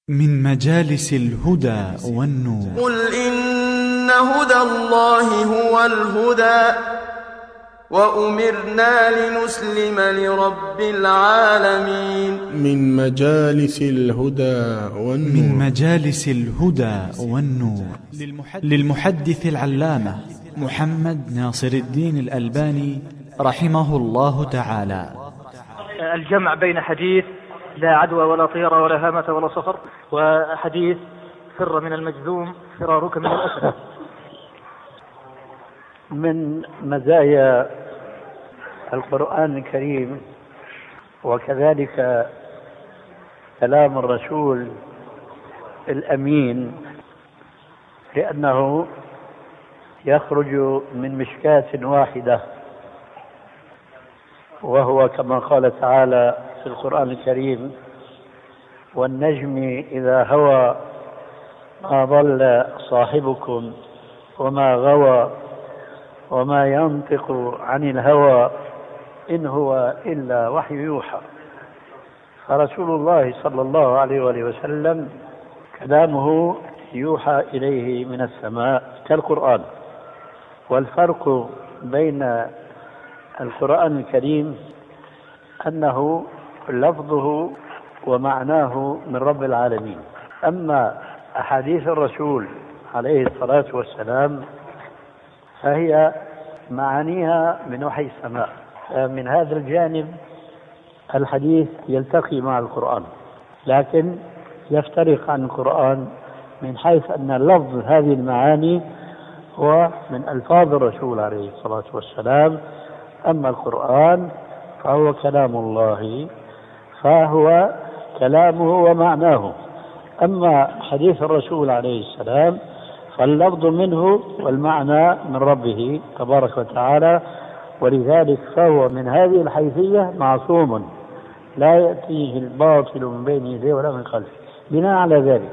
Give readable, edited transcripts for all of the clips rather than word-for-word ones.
من مجالس الهدى والنور. قل إن هدى الله هو الهدى وأمرنا لنسلم لرب العالمين. من مجالس الهدى والنور. من مجالس الهدى والنور للمحدث العلامة محمد ناصر الدين الألباني رحمه الله تعالى. الجمع بين حديث لا عدوى ولا طيرة ولا هامة ولا صفر، وحديث فر من المجذوم فرارك من الأسد. من مزايا القرآن الكريم وكذلك كلام الرسول الأمين لأنه يخرج من مشكاة واحدة، وهو كما قال تعالى في القرآن الكريم: والنجم إذا هوى ما ضل صاحبكم وما غوى وما ينطق عن الهوى إن هو إلا وحي يوحى. فرسول الله صلى الله عليه وآله وسلم كلامه يوحى إليه من السماء كالقرآن. والفرق بين القرآن الكريم أنه لفظه ومعناه من رب العالمين، أما أحاديث الرسول عليه الصلاة والسلام فهي معانيها من وحي السماء. من هذا الجانب الحديث يلتقي مع القرآن، لكن يفترق عن القرآن من حيث أن لفظ هذه المعاني هو من ألفاظ الرسول عليه الصلاة والسلام، أما القرآن فهو كلام الله، فهو كلامه ومعناه. أما حديث الرسول عليه السلام فاللفظ منه والمعنى من ربه تبارك وتعالى، ولذلك فهو من هذه الحيثية معصوم لا يأتيه الباطل من بين يديه ولا من خلفه. بناء على ذلك،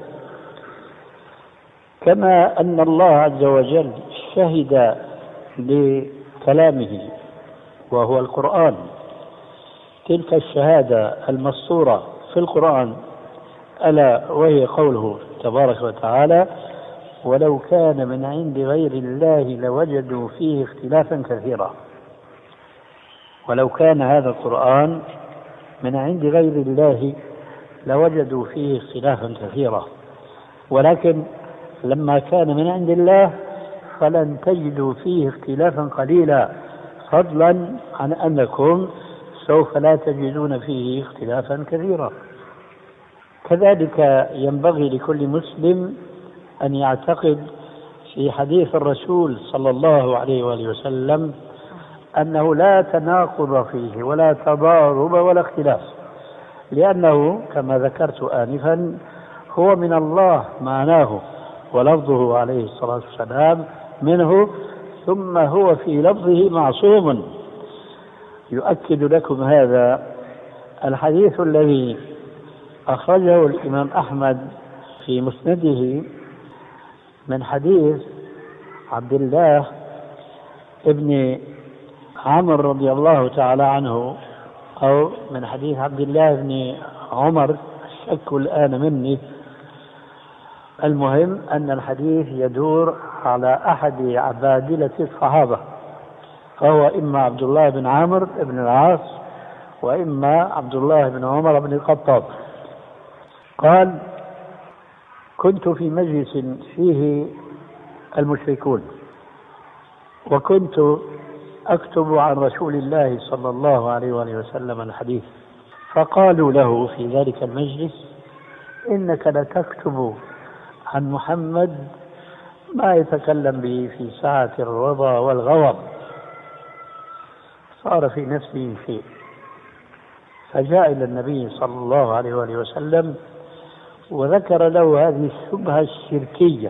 كما أن الله عز وجل شهد لكلامه وهو القرآن تلك الشهادة المسطورة في القرآن، ألا وهي قوله تبارك وتعالى: ولو كان من عند غير الله لوجدوا فيه اختلافا كثيرا. ولو كان هذا القرآن من عند غير الله لوجدوا فيه اختلافا كثيرا، ولكن لما كان من عند الله فلن تجدوا فيه اختلافا قليلا، فضلا عن أنكم سوف لا تجدون فيه اختلافا كثيرا. كذلك ينبغي لكل مسلم أن يعتقد في حديث الرسول صلى الله عليه وآله وسلم أنه لا تناقض فيه ولا تضارب ولا اختلاف، لأنه كما ذكرت آنفا هو من الله معناه ولفظه عليه الصلاة والسلام منه، ثم هو في لفظه معصوم. يؤكد لكم هذا الحديث الذي أخرجه الإمام أحمد في مسنده من حديث عبد الله ابن عمرو رضي الله تعالى عنه، أو من حديث عبد الله بن عمر، الشك الآن مني. المهم أن الحديث يدور على أحد عبادلة الصحابة، فهو إما عبد الله بن عمرو بن العاص وإما عبد الله بن عمر بن الخطاب. قال: كنت في مجلس فيه المشركون، وكنت أكتب عن رسول الله صلى الله عليه وآله وسلم الحديث، فقالوا له في ذلك المجلس: إنك لتكتب عن محمد ما يتكلم به في ساعة الرضا والغضب. صار في نفسه شيء، فجاء إلى النبي صلى الله عليه وآله وسلم وذكر له هذه الشبهة الشركية،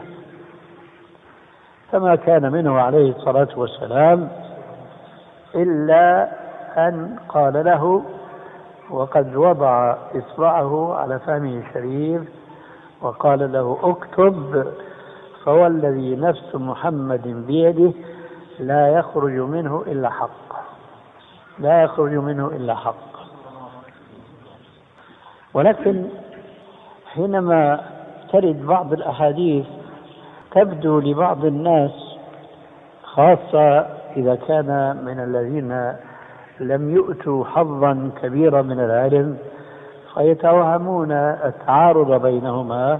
فما كان منه عليه الصلاة والسلام إلا أن قال له، وقد وضع إصبعه على فمه الشريف وقال له: اكتب، فوالذي نفس محمد بيده لا يخرج منه إلا حق، لا يخرج منه إلا حق. ولكن حينما ترد بعض الأحاديث تبدو لبعض الناس، خاصة إذا كان من الذين لم يؤتوا حظا كبيرا من العلم، فيتوهمون التعارض بينهما،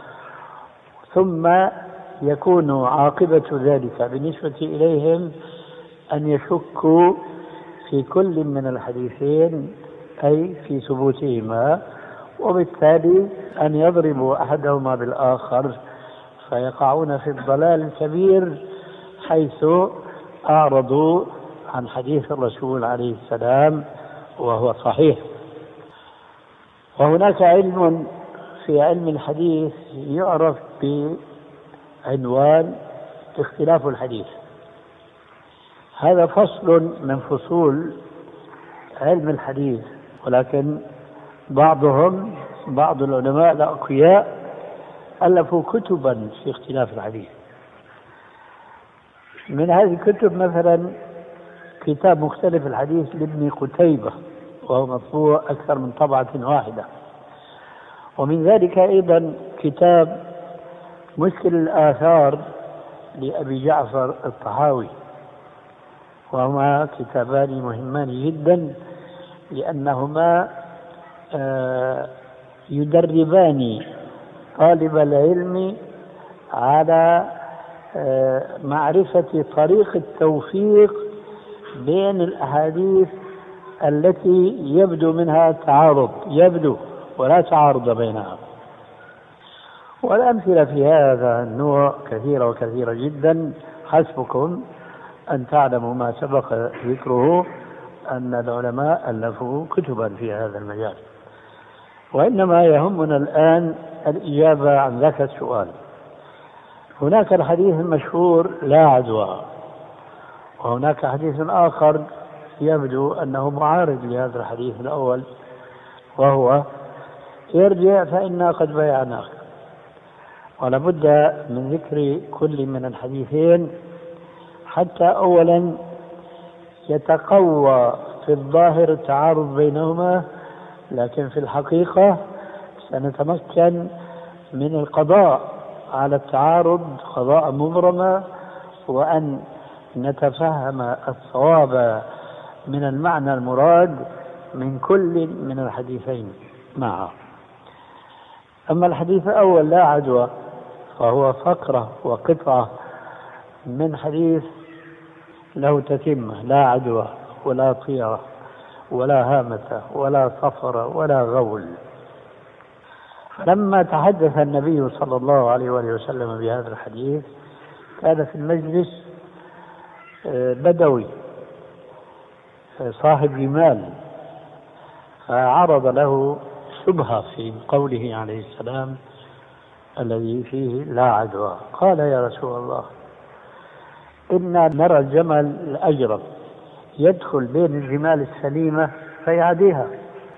ثم يكون عاقبة ذلك بالنسبة إليهم أن يشكوا في كل من الحديثين، أي في ثبوتهما، وبالتالي أن يضربوا أحدهما بالآخر فيقعون في الضلال الكبير، حيث أعرضوا عن حديث الرسول عليه السلام وهو صحيح. وهناك علم في علم الحديث يعرف بعنوان اختلاف الحديث. هذا فصل من فصول علم الحديث، ولكن بعض العلماء الأقوياء ألفوا كتبا في اختلاف الحديث. من هذه الكتب مثلا كتاب مختلف الحديث لابن قتيبة، وهو مطبوع أكثر من طبعة واحدة. ومن ذلك أيضا كتاب مشكل الآثار لأبي جعفر الطحاوي، وهما كتابان مهمان جدا لأنهما يدربان طالب العلم على معرفة طريق التوفيق بين الأحاديث التي يبدو منها تعارض، يبدو ولا تعارض بينها. والأمثلة في هذا النوع كثيرة وكثيرة جدا، حسبكم أن تعلموا ما سبق ذكره أن العلماء ألفوا كتبا في هذا المجال. وإنما يهمنا الآن الإجابة عن ذاك السؤال. هناك الحديث المشهور لا عدوى، وهناك حديث آخر يبدو أنه معارض لهذا الحديث الأول، وهو ارجع فإنا قد بايعناك. ولا بد من ذكر كل من الحديثين حتى أولا يتقوى في الظاهر التعارض بينهما، لكن في الحقيقة سنتمكن من القضاء على التعارض قضاء مبرما، وأن نتفهم الصواب من المعنى المراد من كل من الحديثين معا. أما الحديث الأول لا عدوى فهو فقرة وقطعة من حديث له تتمة: لا عدوى ولا طيرة ولا هامة ولا صفر ولا غول. لما تحدث النبي صلى الله عليه وآله وسلم بهذا الحديث كان في المجلس بدوي صاحب جمال، فعرض له شبهة في قوله عليه السلام الذي فيه لا عدوى. قال: يا رسول الله، إنا نرى الجمل الأجرب يدخل بين الجمال السليمة فيعديها.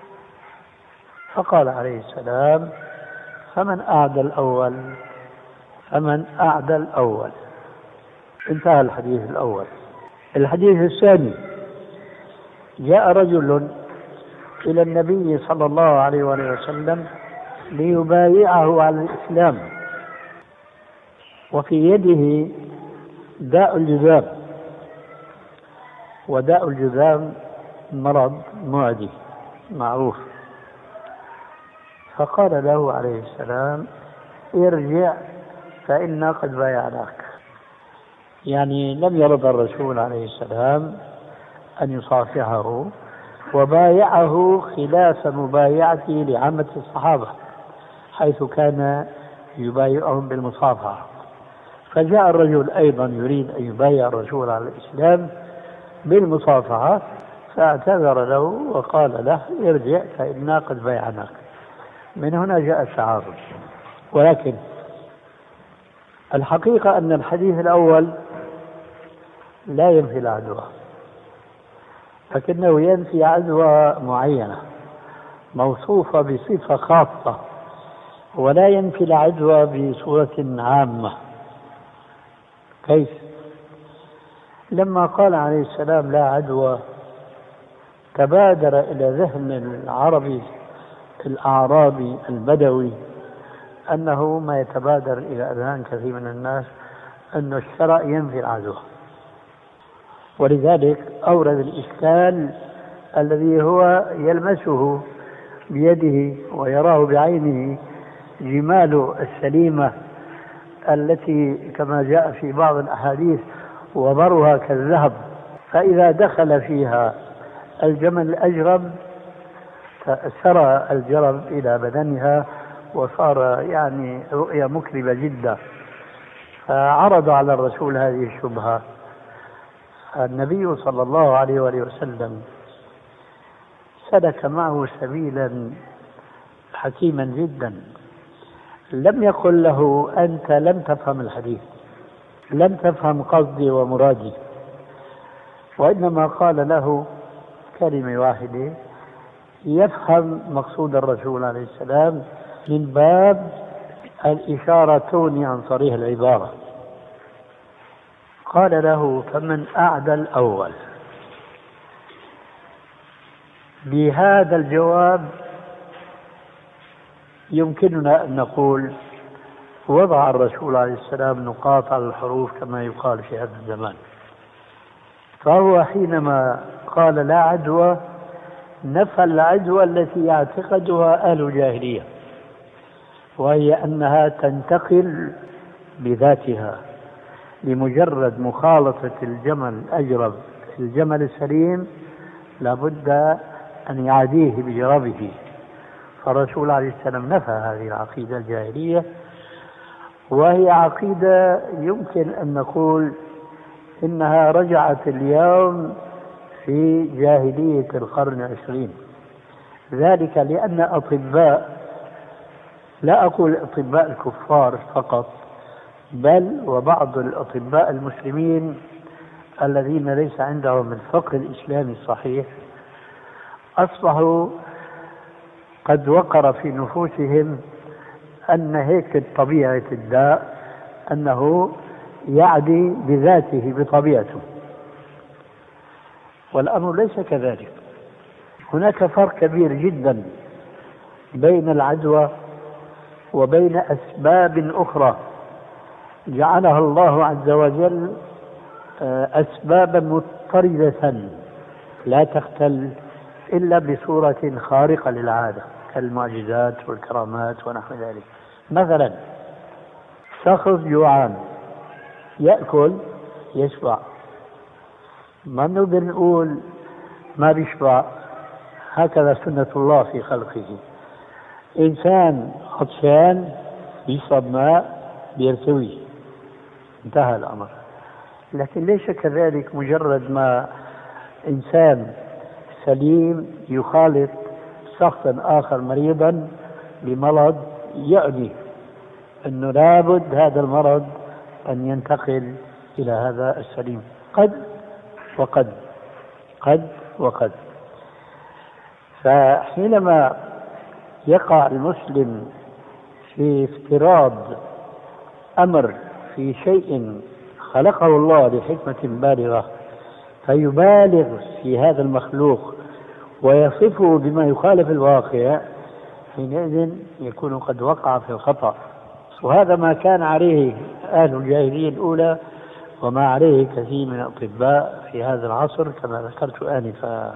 فقال عليه السلام: فمن أعدى الأول، فمن أعدى الأول. انتهى الحديث الأول. الحديث الثاني: جاء رجل إلى النبي صلى الله عليه وسلم ليبايعه على الإسلام، وفي يده داء الجذام، وداء الجذام مرض معدي معروف. فقال له عليه السلام: ارجع فإنا قد بايعناك. يعني لم يرضى الرسول عليه السلام أن يصافحه، وبايعه خلاف مبايعته لعامة الصحابة حيث كان يبايعهم بالمصافحة. فجاء الرجل أيضا يريد أن يبايع الرسول على الإسلام بالمصافحة، فاعتذر له وقال له: ارجع فإنا قد بايعناك. من هنا جاء التعارض. ولكن الحقيقة أن الحديث الأول لا ينفي العدوى، لكنه ينفي عدوى معينة موصوفة بصفة خاصة، ولا ينفي العدوى بصورة عامة. كيف؟ لما قال عليه السلام لا عدوى تبادر إلى ذهن العربي الأعرابي البدوي أنه ما يتبادر إلى أذهان كثير من الناس أن الشرع ينفي العدوى، ولذلك أورد الإشكال الذي هو يلمسه بيده ويراه بعينه، جمال السليمة التي كما جاء في بعض الأحاديث وبرها كالذهب، فإذا دخل فيها الجمل الأجرب سرى الجرب إلى بدنها وصار يعني رؤية مكربة جدا. فعرض على الرسول هذه الشبهة. النبي صلى الله عليه وآله وسلم سلك معه سبيلا حكيما جدا، لم يقل له أنت لم تفهم الحديث، لم تفهم قصدي ومرادي، وإنما قال له كلمة واحدة يفهم مقصود الرسول عليه السلام من باب الإشارة تغني عن صريح العبارة. قال له فمن أعدى الأول. بهذا الجواب يمكننا أن نقول وضع الرسول عليه السلام نقاط على الحروف كما يقال في هذا الزمان. فهو حينما قال لا عدوى نفى العدوى التي يعتقدها أهل الجاهلية، وهي أنها تنتقل بذاتها لمجرد مخالطة الجمل الأجرب الجمل السليم لابد أن يعاديه بجربه. فالرسول عليه السلام نفى هذه العقيدة الجاهلية، وهي عقيدة يمكن أن نقول إنها رجعت اليوم في جاهلية القرن العشرين، ذلك لأن أطباء، لا أقول أطباء الكفار فقط، بل وبعض الأطباء المسلمين الذين ليس عندهم الفقه الإسلامي الصحيح أصبحوا قد وقر في نفوسهم أن هيك طبيعة الداء أنه يعدي بذاته بطبيعته، والأمر ليس كذلك. هناك فرق كبير جدا بين العدوى وبين أسباب أخرى جعلها الله عز وجل أسبابا مضطردة لا تختل إلا بصورة خارقة للعادة كالمعجزات والكرامات ونحو ذلك. مثلا شخص جوعان يأكل يشبع، ما نقدر نقول ما بيشبع، هكذا سنة الله في خلقه. إنسان عطشان بيشرب ماء بيرتوي، انتهى الأمر. لكن ليس كذلك مجرد ما إنسان سليم يخالط شخصا آخر مريضا بمرض يعني أنه لابد هذا المرض أن ينتقل إلى هذا السليم، قد وقد. فحينما يقع المسلم في افتراض أمر في شيء خلقه الله لحكمة بالغة فيبالغ في هذا المخلوق ويصفه بما يخالف الواقع، حينئذ يكون قد وقع في الخطأ. وهذا ما كان عليه أهل الجاهلية الأولى وما عليه كثير من الأطباء في هذا العصر كما ذكرت آنفا.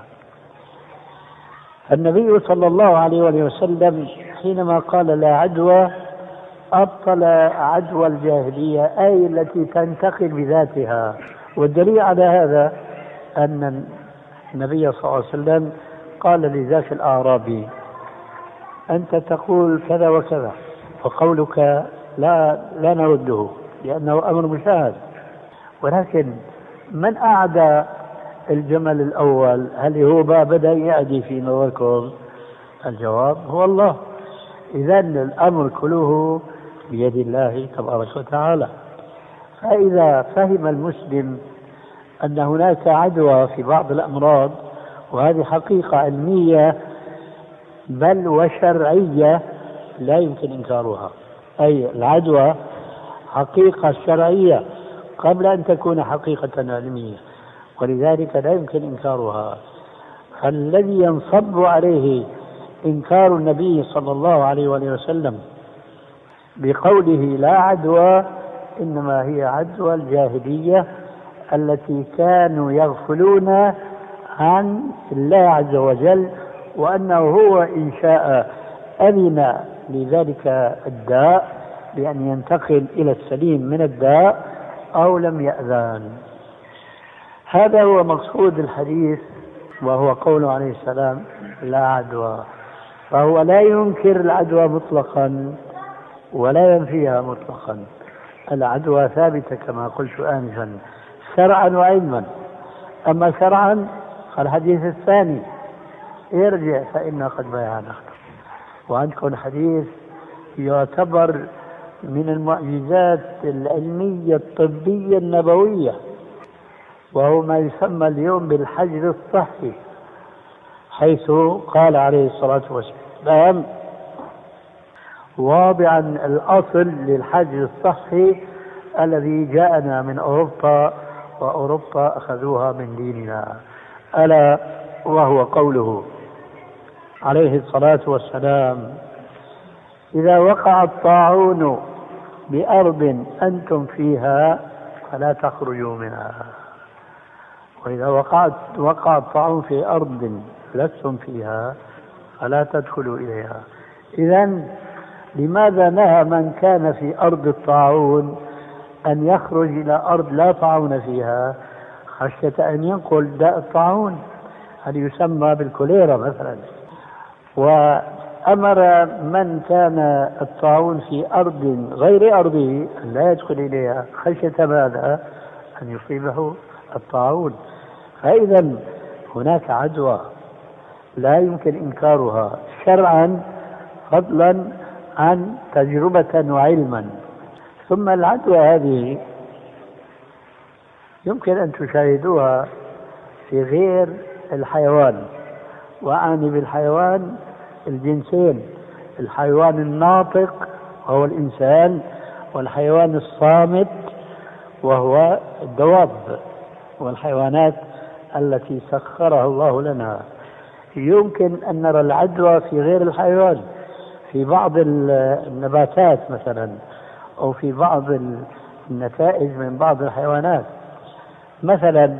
النبي صلى الله عليه وسلم حينما قال لا عدوى أبطل عدوى الجاهلية، أي التي تنتقل بذاتها. والدليل على هذا أن النبي صلى الله عليه وسلم قال لذاك الأعرابي أنت تقول كذا وكذا، وقولك لا نرده لأنه أمر مشاهد. ولكن من أعدى الجمل الأول؟ هل هو بدأ يعدي في نظركم؟ الجواب هو الله. إذن الأمر كله بيد الله تبارك وتعالى. فإذا فهم المسلم أن هناك عدوى في بعض الأمراض، وهذه حقيقة علمية بل وشرعية لا يمكن إنكارها، أي العدوى حقيقة شرعية قبل أن تكون حقيقة علمية، ولذلك لا يمكن إنكارها. فالذي ينصب عليه إنكار النبي صلى الله عليه وسلم بقوله لا عدوى إنما هي عدوى الجاهلية التي كانوا يغفلون عن الله عز وجل، وأنه هو إن شاء أذن لذلك الداء بأن ينتقل إلى السليم من الداء أو لم يأذن. هذا هو مقصود الحديث، وهو قوله عليه السلام لا عدوى. فهو لا ينكر العدوى مطلقا ولا ينفيها مطلقا، العدوى ثابتة كما قلت آنفا شرعا وعلما. أما شرعا الحديث الثاني ارجع فإنا قد بايعنا، وعندكم حديث يعتبر من المعجزات العلمية الطبية النبوية، وهو ما يسمى اليوم بالحجر الصحي، حيث قال عليه الصلاة والسلام واضعا الأصل للحجر الصحي الذي جاءنا من أوروبا، وأوروبا أخذوها من ديننا، ألا وهو قوله عليه الصلاة والسلام إذا وقع الطاعون بأرض أنتم فيها فلا تخرجوا منها، وإذا وقع الطاعون في أرض لستم فيها فلا تدخلوا إليها. إذن لماذا نهى من كان في أرض الطاعون أن يخرج إلى أرض لا طاعون فيها خشية أن ينقل داء الطاعون، هذا يسمى بالكوليرا مثلا. وأمر من كان الطاعون في أرض غير أرضه أن لا يدخل إليها خشية ماذا؟ أن يصيبه الطاعون. فإذا هناك عدوى لا يمكن إنكارها شرعا فضلا عن تجربة وعلما. ثم العدوى هذه يمكن أن تشاهدوها في غير الحيوان، وأعني بالحيوان الجنسين، الحيوان الناطق وهو الإنسان، والحيوان الصامت وهو الدواب والحيوانات التي سخرها الله لنا. يمكن أن نرى العدوى في غير الحيوان، في بعض النباتات مثلا، أو في بعض النتائج من بعض الحيوانات. مثلا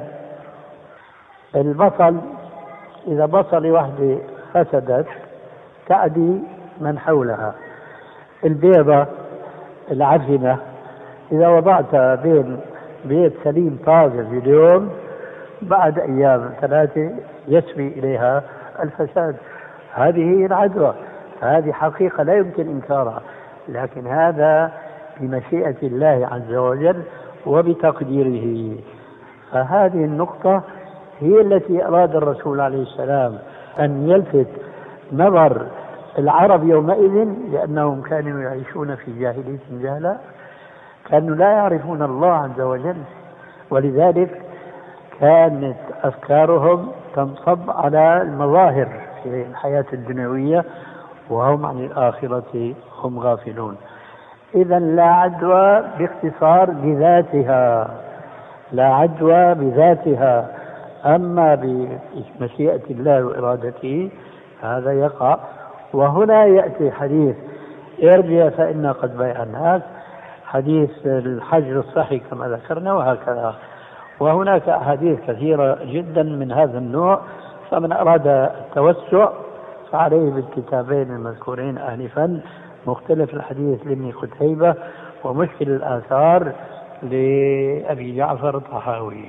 البصل، إذا بصل واحدة فسدت تعدي من حولها. البيضة العفنة إذا وضعتها بين بيت سليم طازج اليوم بعد أيام 3 يسري إليها الفساد. هذه هي العدوى، هذه حقيقة لا يمكن إنكارها، لكن هذا بمشيئة الله عز وجل وبتقديره. فهذه النقطة هي التي أراد الرسول عليه السلام أن يلفت نظر العرب يومئذ، لأنهم كانوا يعيشون في جاهلية جهلا، كانوا لا يعرفون الله عز وجل، ولذلك كانت أفكارهم تنصب على المظاهر في الحياة الدنيوية، وهم عن الآخرة هم غافلون. إذا لا عدوى باختصار بذاتها، لا عدوى بذاتها، أما بمشيئة الله وإرادته هذا يقع. وهنا يأتي حديث ارجع فإنا قد بايعناك، حديث الحجر الصحي كما ذكرنا، وهكذا. وهناك أحاديث كثيرة جدا من هذا النوع، فمن أراد التوسع فعليه بالكتابين المذكورين آنفا، مختلف الحديث لابن قتيبة ومشكل الآثار لأبي جعفر الطحاوي.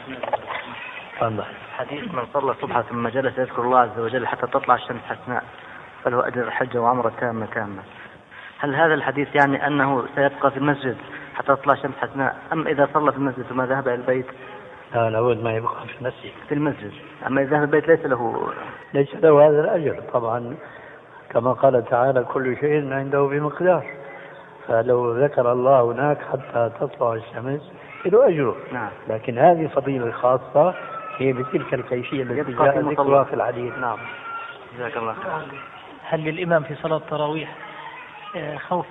حديث من صلى الصبح ثم جلس يذكر الله عز وجل حتى تطلع الشمس حسناء فله أجر الحج وعمرة تامة. هل هذا الحديث يعني أنه سيبقى في المسجد حتى تطلع الشمس حسناء، أم إذا صلى في المسجد ثم ذهب إلى البيت؟ لا، لابد ما يبقى في المسجد. في المسجد، أما إذا ذهب البيت ليس له هذا الأجر طبعا، كما قال تعالى كل شيء عنده بمقدار، فلو ذكر الله هناك حتى تطلع الشمس له أجره. نعم. لكن هذه فضيلة خاصة هي بتلك الكيفية التي جاء ذكرها في الحديث. نعم. جزاك الله خير. هل للإمام في صلاة التراويح خوف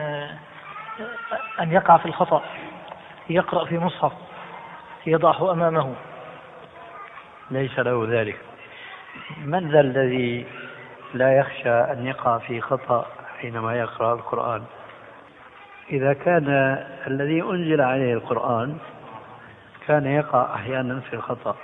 أن يقع في الخطأ يقرأ في مصحف يضعه أمامه؟ ليس له ذلك. من ذا الذي لا يخشى أن يقع في خطأ حينما يقرأ القرآن؟ إذا كان الذي أنزل عليه القرآن كان يقع أحيانا في الخطأ.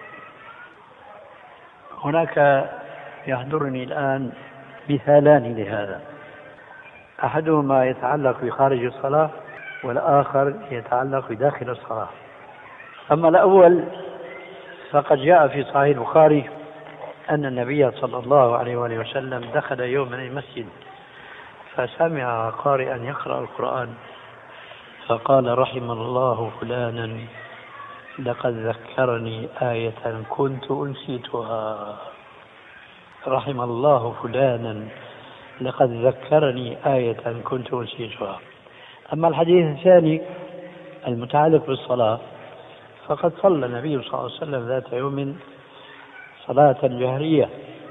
هناك يحضرني الآن مثالان لهذا، أحدهما يتعلق بخارج الصلاة والآخر يتعلق بداخل الصلاة. أما الأول فقد جاء في صحيح البخاري أن النبي صلى الله عليه وآله وسلم دخل يوما المسجد فسمع قارئا يقرأ القرآن فقال: رحم الله فلانا لقد ذكرني آية كنت أنسيتها. رحم الله فلانا لقد ذكرني آية كنت أنسيتها. أما الحديث الثاني المتعلق بالصلاة فقد صلى النبي صلى الله عليه وسلم ذات يوم صلاة جهرية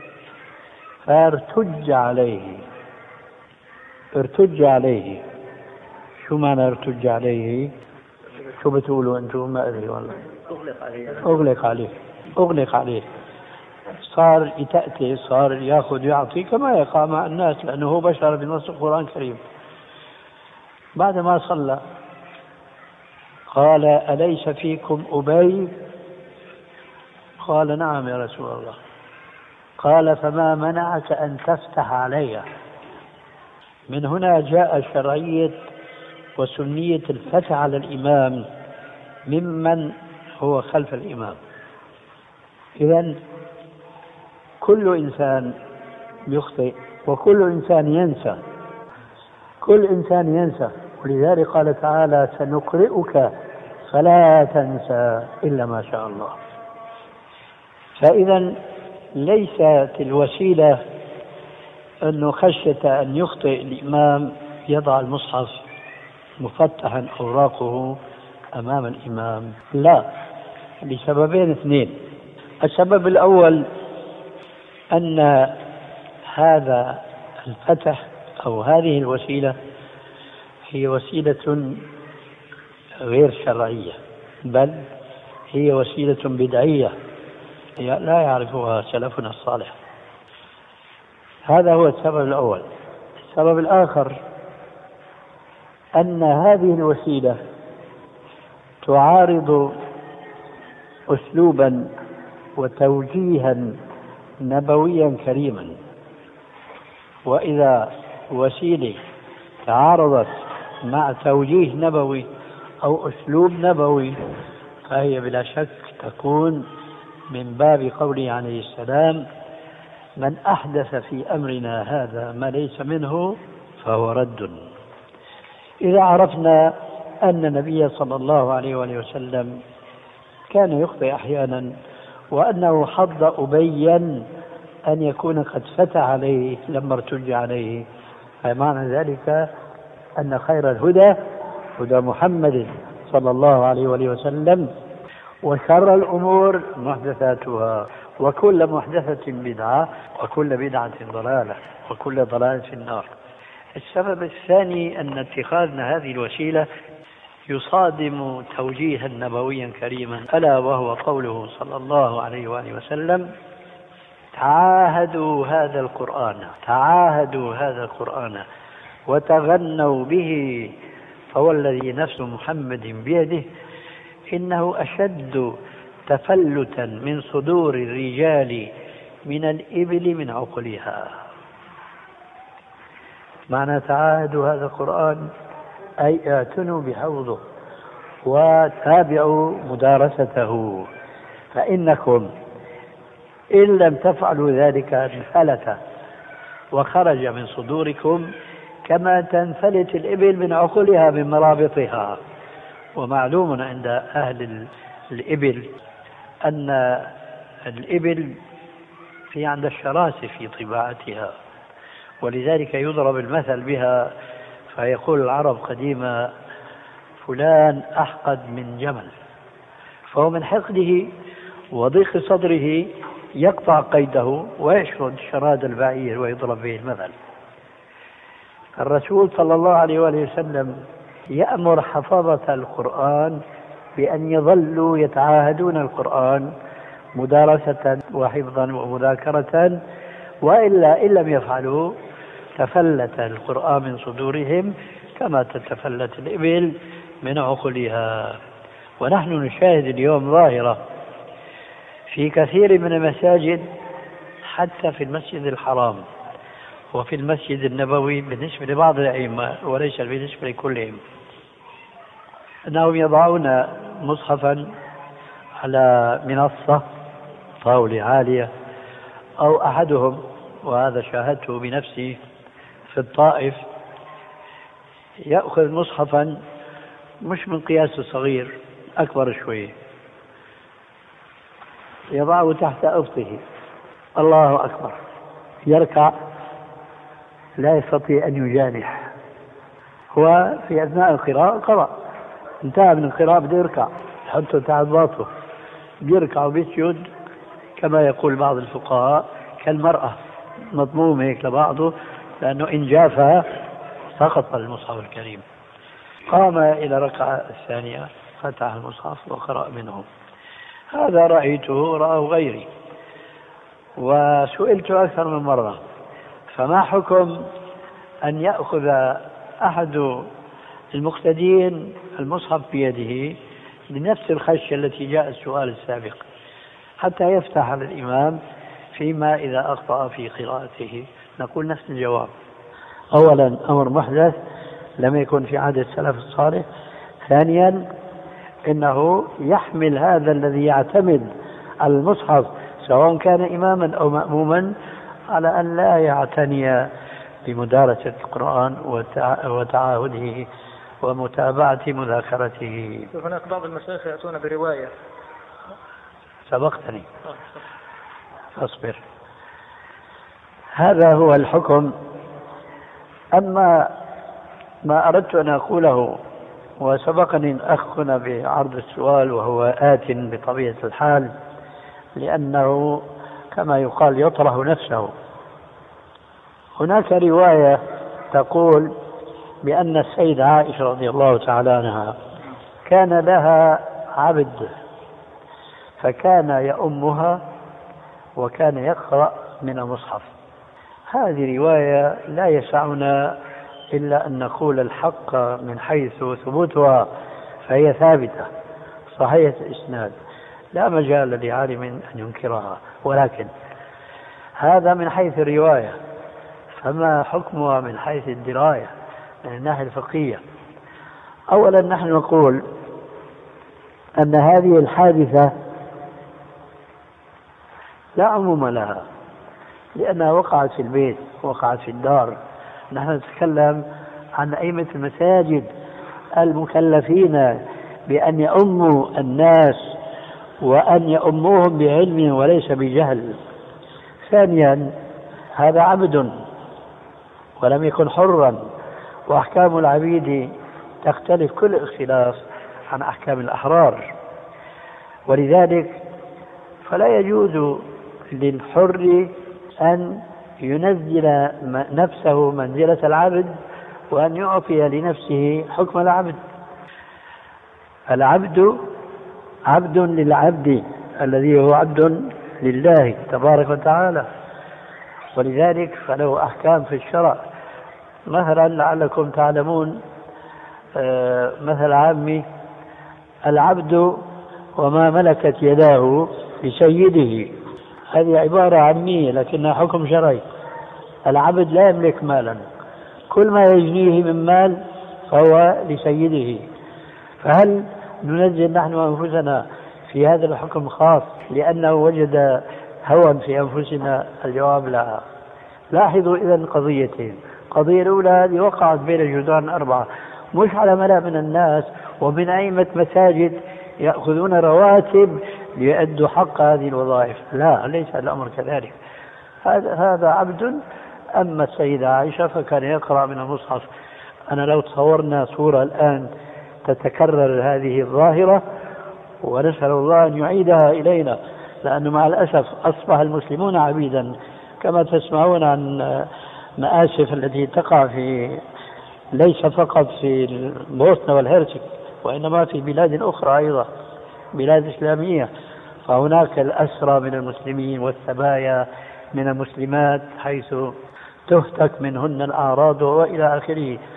فارتج عليه. شو معنى ارتج عليه؟ شو بتقولوا أنتم؟ ما أدري والله. أغلق عليه. صار يتأتي، صار يأخذ يعطي كما يقع مع الناس لأنه هو بشر بنص القرآن الكريم. بعد ما صلى قال: أليس فيكم أبي؟ قال: نعم يا رسول الله. قال: فما منعك أن تفتح علي؟ من هنا جاء شرعية وسنية الفتح على الإمام ممن هو خلف الإمام. إذن كل إنسان يخطئ وكل إنسان ينسى، ولذلك قال تعالى: سنقرئك فلا تنسى إلا ما شاء الله. فإذا ليست الوسيلة أنه خشية أن يخطئ الإمام يضع المصحف مفتحا أوراقه أمام الإمام، لا، لسببين اثنين. السبب الأول أن هذا الفتح أو هذه الوسيلة هي وسيلة غير شرعية، بل هي وسيلة بدعية لا يعرفها سلفنا الصالح. هذا هو السبب الأول. السبب الآخر أن هذه الوسيلة تعارض أسلوبا وتوجيها نبويا كريما، وإذا وسيلة تعارضت مع توجيه نبوي أو أسلوب نبوي فهي بلا شك تكون من باب قوله عليه السلام: من أحدث في أمرنا هذا ما ليس منه فهو رد. إذا عرفنا أن النبي صلى الله عليه وآله وسلم كان يخطئ أحيانا وأنه حض أبيا أن يكون قد فتح عليه لما ارتج عليه، فمعنى ذلك أن خير الهدى هدى محمد صلى الله عليه وآله وسلم، وشر الأمور محدثاتها، وكل محدثة بدعة، وكل بدعة ضلالة، وكل ضلالة في النار. السبب الثاني أن اتخاذنا هذه الوسيلة يصادم توجيها نبويا كريما، ألا وهو قوله صلى الله عليه وآله وسلم: تعاهدوا هذا القرآن وتغنوا به، فوالذي نفس محمد بيده إنه أشد تفلتا من صدور الرجال من الإبل من عقلها. معنى تعاهدوا هذا القرآن أي اعتنوا بحوضه وتابعوا مدارسته، فإنكم إن لم تفعلوا ذلك انفلت وخرج من صدوركم كما تنفلت الإبل من عقلها من مرابطها. ومعلوم عند أهل الإبل أن الإبل في عند الشراسة في طباعتها، ولذلك يضرب المثل بها، فيقول العرب قديما: فلان أحقد من جمل، فهو من حقده وضيق صدره يقطع قيده ويشرد شراد البعير ويضرب به المثل. الرسول صلى الله عليه وآله وسلم يأمر حفظة القرآن بأن يظلوا يتعاهدون القرآن مدارسة وحفظا ومذاكرة، وإلا إن لم يفعلوا تفلت القرآن من صدورهم كما تتفلت الإبل من عقلها. ونحن نشاهد اليوم ظاهرة في كثير من المساجد، حتى في المسجد الحرام وفي المسجد النبوي بالنسبة لبعض الأئمة وليس بالنسبة لكلهم، أنهم يضعون مصحفا على منصة طاولة عالية، أو أحدهم، وهذا شاهدته بنفسي في الطائف، يأخذ مصحفا مش من قياسه صغير، أكبر شوية، يضعه تحت أبطه، الله أكبر، يركع لا يستطيع أن يجانح، هو في أثناء القراءة قرأ، انتهى من القراءة بده يركع، يحطه تحت باطه، بيركع وبيسجد كما يقول بعض الفقهاء كالمرأة، مضموم هيك لبعضه، لأنه إن جافها سقط المصحف الكريم. قام إلى ركعة الثانية فتح المصحف وقرأ منه. هذا رأيته رآه غيري، وسئلت أكثر من مرة، فما حكم أن يأخذ أحد المقتدين المصحف بيده لنفس الخشية التي جاء السؤال السابق، حتى يفتح على الإمام فيما إذا أخطأ في قراءته؟ نقول نفس الجواب. أولا أمر محدث لم يكن في عهد السلف الصالح. ثانيا إنه يحمل هذا الذي يعتمد على المصحف سواء كان إماما أو مأموما على أن لا يعتني بمدارسة القرآن وتعاهده ومتابعة مذاكرته. هناك بعض المشايخ يأتون برواية. سبقتني، أصبر. هذا هو الحكم. أما ما أردت أن أقوله، وسبقني أخنا بعرض السؤال وهو آت بطبيعة الحال، لأنه كما يقال يطرح نفسه. هناك رواية تقول بأن السيدة عائشة رضي الله تعالى عنها كان لها عبد، فكان يؤمها وكان يقرأ من المصحف. هذه رواية لا يسعنا إلا أن نقول الحق من حيث ثبوتها، فهي ثابتة صحيحة الإسناد، لا مجال لعالم أن ينكرها، ولكن هذا من حيث الرواية، فما حكمها من حيث الدراية من الناحية الفقهية؟ أولا نحن نقول أن هذه الحادثة لا عموم لها، لأنها وقعت في البيت، وقعت في الدار. نحن نتكلم عن أئمة المساجد المكلفين بأن يؤموا الناس وأن يؤموهم بعلم وليس بجهل. ثانيا هذا عبد ولم يكن حرا، وأحكام العبيد تختلف كل اختلاف عن أحكام الأحرار، ولذلك فلا يجوز للحر أن ينزل نفسه منزلة العبد وأن يعطي لنفسه حكم العبد. العبد عبد للعبد الذي هو عبد لله تبارك وتعالى، ولذلك فله أحكام في الشرع. مثلا لعلكم تعلمون مثل عامي: العبد وما ملكت يداه لسيده. هذه عبارة عامية لكنها حكم شرعي. العبد لا يملك مالا، كل ما يجنيه من مال فهو لسيده. فهل ننزل نحن أنفسنا في هذا الحكم خاص لأنه وجد هوى في أنفسنا؟ الجواب لا. لاحظوا إذن قضيتين. القضية الأولى هذه وقعت بين الجدران الأربعة، مش على ملأ من الناس ومن أئمة مساجد يأخذون رواتب ليؤدوا حق هذه الوظائف، لا، ليس الأمر كذلك. هذا عبد. أما السيدة عائشة فكان يقرأ من المصحف. أنا لو تصورنا صورة الآن تتكرر هذه الظاهرة، ونسأل الله أن يعيدها إلينا، لأنه مع الأسف أصبح المسلمون عبيدا، كما تسمعون عن مآسف التي تقع في ليس فقط في البوسنة والهرسك، وإنما في بلاد أخرى أيضا، بلاد إسلامية. فهناك الأسرى من المسلمين والسبايا من المسلمات حيث تهتك منهن الأعراض وإلى آخره.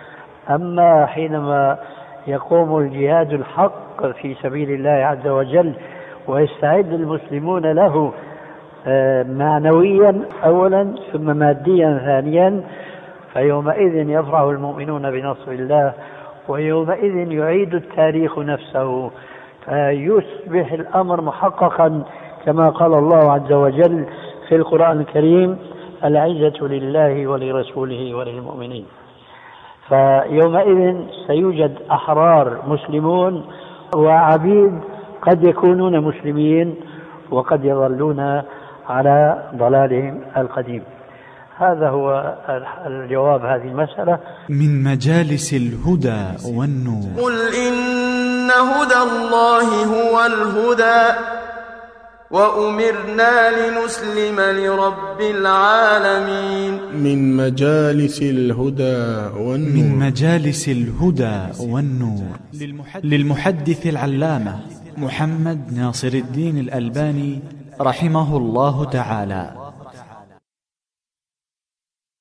أما حينما يقوم الجهاد الحق في سبيل الله عز وجل ويستعد المسلمون له معنويا أولا ثم ماديا ثانيا، فيومئذ يفرح المؤمنون بنصر الله، ويومئذ يعيد التاريخ نفسه، فيصبح الأمر محققا كما قال الله عز وجل في القرآن الكريم: العزة لله ولرسوله وللمؤمنين. فيومئذ سيوجد أحرار مسلمون وعبيد قد يكونون مسلمين وقد يظلون على ضلالهم القديم. هذا هو الجواب هذه المسألة من مجالس الهدى والنور. قل إن هدى الله هو الهدى وأمرنا لنسلم لرب العالمين. من مجالس الهدى والنور. من مجالس الهدى والنور للمحدث العلامة محمد ناصر الدين الألباني رحمه الله تعالى.